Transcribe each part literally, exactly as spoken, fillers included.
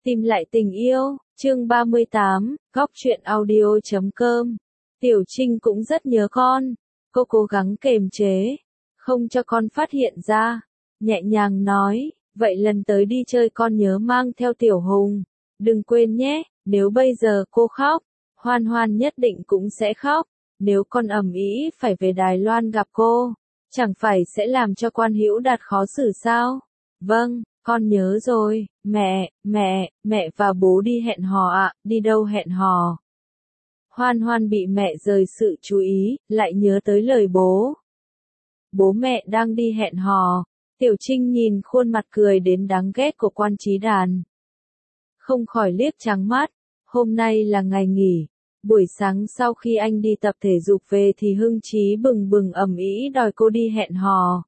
Tìm lại tình yêu, chương ba mươi tám, góc truyện audio chấm com. Tiểu Trinh cũng rất nhớ con, cô cố gắng kềm chế, không cho con phát hiện ra, nhẹ nhàng nói, vậy lần tới đi chơi con nhớ mang theo Tiểu Hùng, đừng quên nhé, nếu bây giờ cô khóc, Hoan Hoan nhất định cũng sẽ khóc, nếu con ầm ĩ phải về Đài Loan gặp cô, chẳng phải sẽ làm cho Quan Hữu Đạt khó xử sao? Vâng. Con nhớ rồi, mẹ, mẹ, mẹ và bố đi hẹn hò ạ, à, đi đâu hẹn hò? Hoan Hoan bị mẹ rời sự chú ý, lại nhớ tới lời bố. Bố mẹ đang đi hẹn hò, Tiểu Trinh nhìn khuôn mặt cười đến đáng ghét của Quan Chí Đàn. Không khỏi liếc trắng mắt, hôm nay là ngày nghỉ, buổi sáng sau khi anh đi tập thể dục về thì hưng trí bừng bừng ầm ĩ đòi cô đi hẹn hò.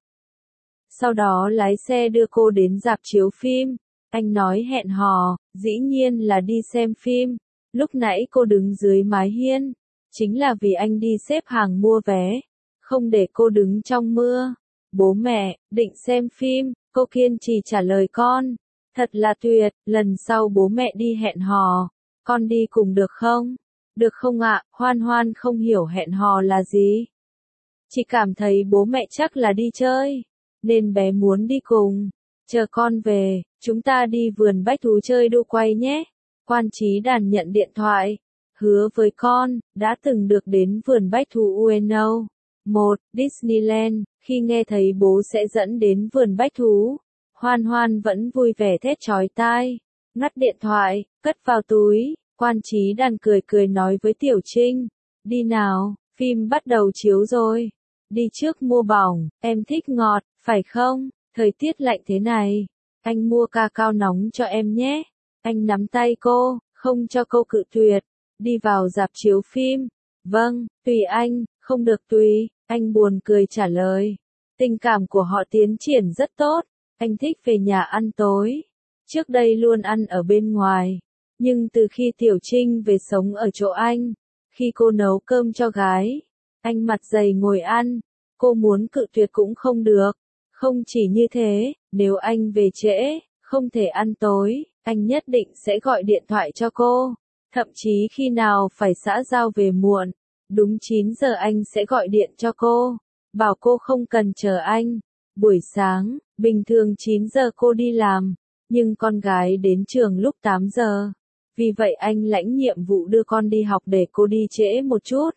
Sau đó lái xe đưa cô đến rạp chiếu phim, anh nói hẹn hò, dĩ nhiên là đi xem phim, lúc nãy cô đứng dưới mái hiên, chính là vì anh đi xếp hàng mua vé, không để cô đứng trong mưa. Bố mẹ, định xem phim, cô kiên trì trả lời con, thật là tuyệt, lần sau bố mẹ đi hẹn hò, con đi cùng được không? Được không ạ? Hoan Hoan không hiểu hẹn hò là gì. Chỉ cảm thấy bố mẹ chắc là đi chơi, nên bé muốn đi cùng. Chờ con về, chúng ta đi vườn bách thú chơi đu quay nhé. Quan Chí Đàn nhận điện thoại, hứa với con, đã từng được đến vườn bách thú Ueno. một. Disneyland, khi nghe thấy bố sẽ dẫn đến vườn bách thú, Hoan Hoan vẫn vui vẻ thét chói tai. Ngắt điện thoại, cất vào túi, Quan Chí Đàn cười cười nói với Tiểu Trinh, đi nào, phim bắt đầu chiếu rồi. Đi trước mua bỏng, em thích ngọt, phải không? Thời tiết lạnh thế này, anh mua ca cao nóng cho em nhé. Anh nắm tay cô, không cho cô cự tuyệt. Đi vào rạp chiếu phim. Vâng, tùy anh, không được tùy, anh buồn cười trả lời. Tình cảm của họ tiến triển rất tốt, anh thích về nhà ăn tối. Trước đây luôn ăn ở bên ngoài, nhưng từ khi Tiểu Trinh về sống ở chỗ anh, khi cô nấu cơm cho gái, anh mặt dày ngồi ăn, cô muốn cự tuyệt cũng không được. Không chỉ như thế, nếu anh về trễ, không thể ăn tối, anh nhất định sẽ gọi điện thoại cho cô. Thậm chí khi nào phải xã giao về muộn, đúng chín giờ anh sẽ gọi điện cho cô, bảo cô không cần chờ anh. Buổi sáng, bình thường chín giờ cô đi làm, nhưng con gái đến trường lúc tám giờ. Vì vậy anh lãnh nhiệm vụ đưa con đi học để cô đi trễ một chút.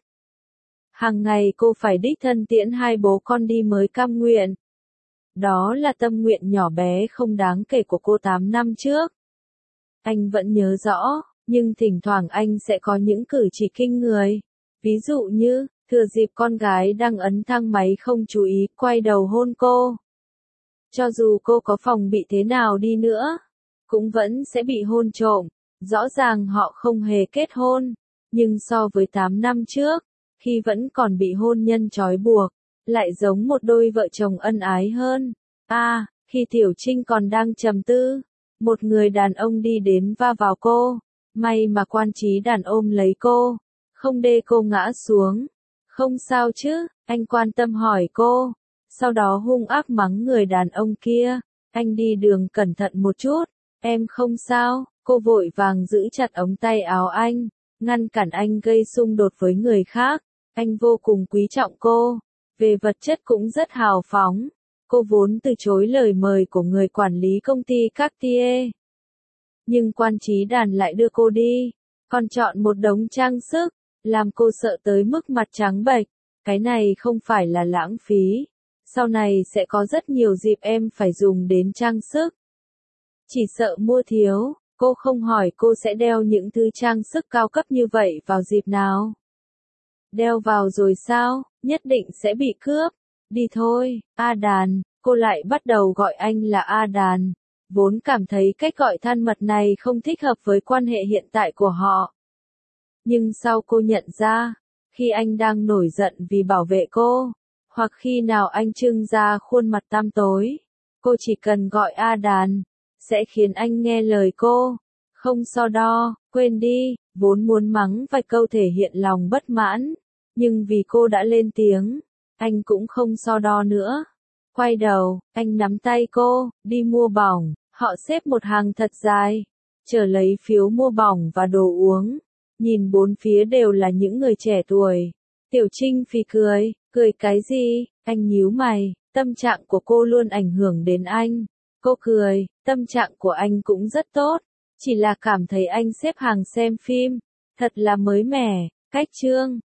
Hàng ngày cô phải đích thân tiễn hai bố con đi mới cam nguyện. Đó là tâm nguyện nhỏ bé không đáng kể của cô tám năm trước. Anh vẫn nhớ rõ, nhưng thỉnh thoảng anh sẽ có những cử chỉ kinh người. Ví dụ như, thừa dịp con gái đang ấn thang máy không chú ý, quay đầu hôn cô. Cho dù cô có phòng bị thế nào đi nữa, cũng vẫn sẽ bị hôn trộm. Rõ ràng họ không hề kết hôn, nhưng so với tám năm trước, khi vẫn còn bị hôn nhân trói buộc, lại giống một đôi vợ chồng ân ái hơn. À, khi Tiểu Trinh còn đang trầm tư, một người đàn ông đi đến va vào cô, may mà Quan Chí Đàn ôm lấy cô, không để cô ngã xuống. Không sao chứ, anh quan tâm hỏi cô, sau đó hung ác mắng người đàn ông kia, anh đi đường cẩn thận một chút, em không sao, cô vội vàng giữ chặt ống tay áo anh, ngăn cản anh gây xung đột với người khác, anh vô cùng quý trọng cô. Về vật chất cũng rất hào phóng, cô vốn từ chối lời mời của người quản lý công ty Cartier. Nhưng Quan Chí Đàn lại đưa cô đi, còn chọn một đống trang sức, làm cô sợ tới mức mặt trắng bệch. Cái này không phải là lãng phí, sau này sẽ có rất nhiều dịp em phải dùng đến trang sức. Chỉ sợ mua thiếu, cô không hỏi cô sẽ đeo những thứ trang sức cao cấp như vậy vào dịp nào. Đeo vào rồi sao, nhất định sẽ bị cướp. Đi thôi, A Đàn, cô lại bắt đầu gọi anh là A Đàn. Vốn cảm thấy cách gọi thân mật này không thích hợp với quan hệ hiện tại của họ. Nhưng sau cô nhận ra, khi anh đang nổi giận vì bảo vệ cô, hoặc khi nào anh trưng ra khuôn mặt tăm tối, cô chỉ cần gọi A Đàn, sẽ khiến anh nghe lời cô. Không so đo, quên đi, vốn muốn mắng vài câu thể hiện lòng bất mãn, nhưng vì cô đã lên tiếng, anh cũng không so đo nữa. Quay đầu, anh nắm tay cô, đi mua bỏng, họ xếp một hàng thật dài. chờ lấy phiếu mua bỏng và đồ uống. Nhìn bốn phía đều là những người trẻ tuổi. Tiểu Trinh phì cười, cười cái gì, anh nhíu mày, tâm trạng của cô luôn ảnh hưởng đến anh. Cô cười, tâm trạng của anh cũng rất tốt, chỉ là cảm thấy anh xếp hàng xem phim, thật là mới mẻ, cách chương.